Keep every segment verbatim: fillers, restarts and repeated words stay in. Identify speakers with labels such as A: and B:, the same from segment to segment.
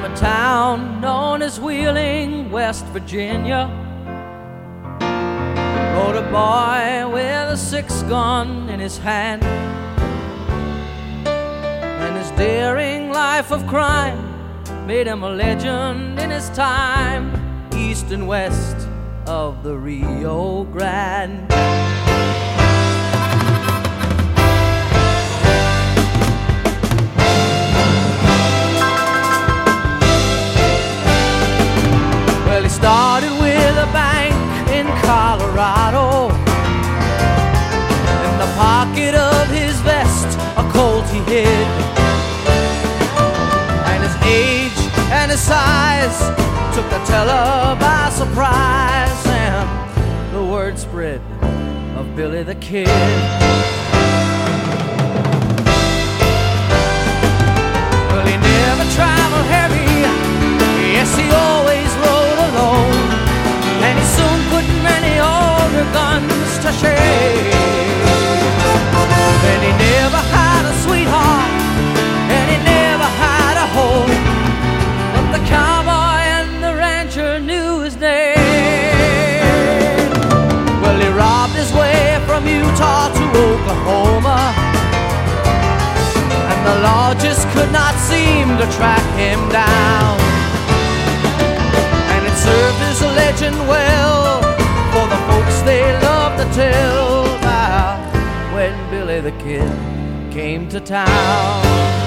A: a town known as Wheeling, West Virginia, rode a boy with a six-gun in his hand, and his daring life of crime made him a legend in his time, east and west of the Rio Grande. Well, he started with a bank in Colorado. In the pocket of his vest, a Colt he hid, and his age and his size took the teller by surprise, and the word spread of Billy the Kid. Well, he never traveled heavy, yes, he always rode alone, and he soon put many older guns to shame. And he never had a sweetheart, and he never had a home, but the cowboy and the rancher knew his name. Well, he robbed his way from Utah to Oklahoma, and the law just could not seem to track him down. And it served as a legend well for the folks they love to tell about when Billy the Kid came to town.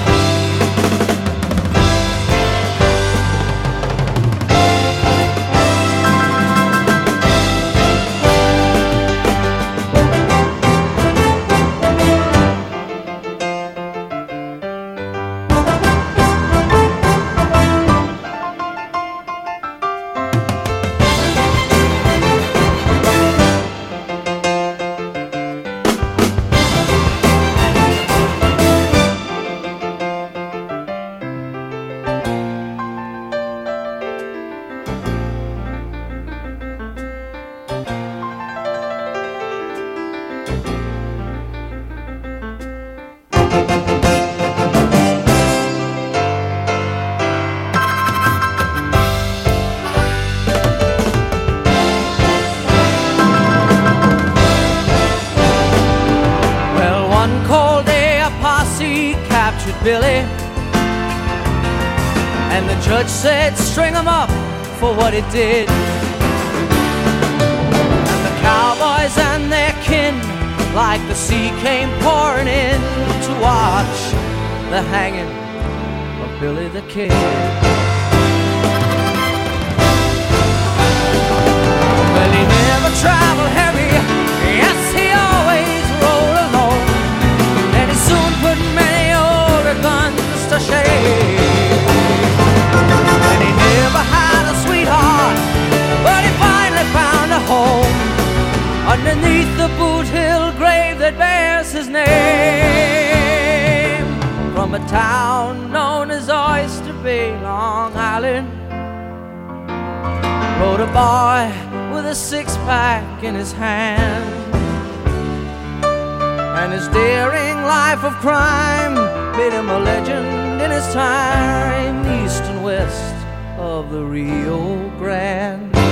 A: Billy, and the judge said string him up for what he did. And the cowboys and their kin, like the sea, came pouring in to watch the hanging of Billy the Kid. Well, he never traveled heavy, yes, he always rode alone, and he soon put many guns to shame. And he never had a sweetheart, but he finally found a home underneath the Boot Hill grave that bears his name. From a town known as Oyster Bay, Long Island, rode a boy with a six-pack in his hand, and his daring life of crime made him a legend in his time, east and west of the Rio Grande.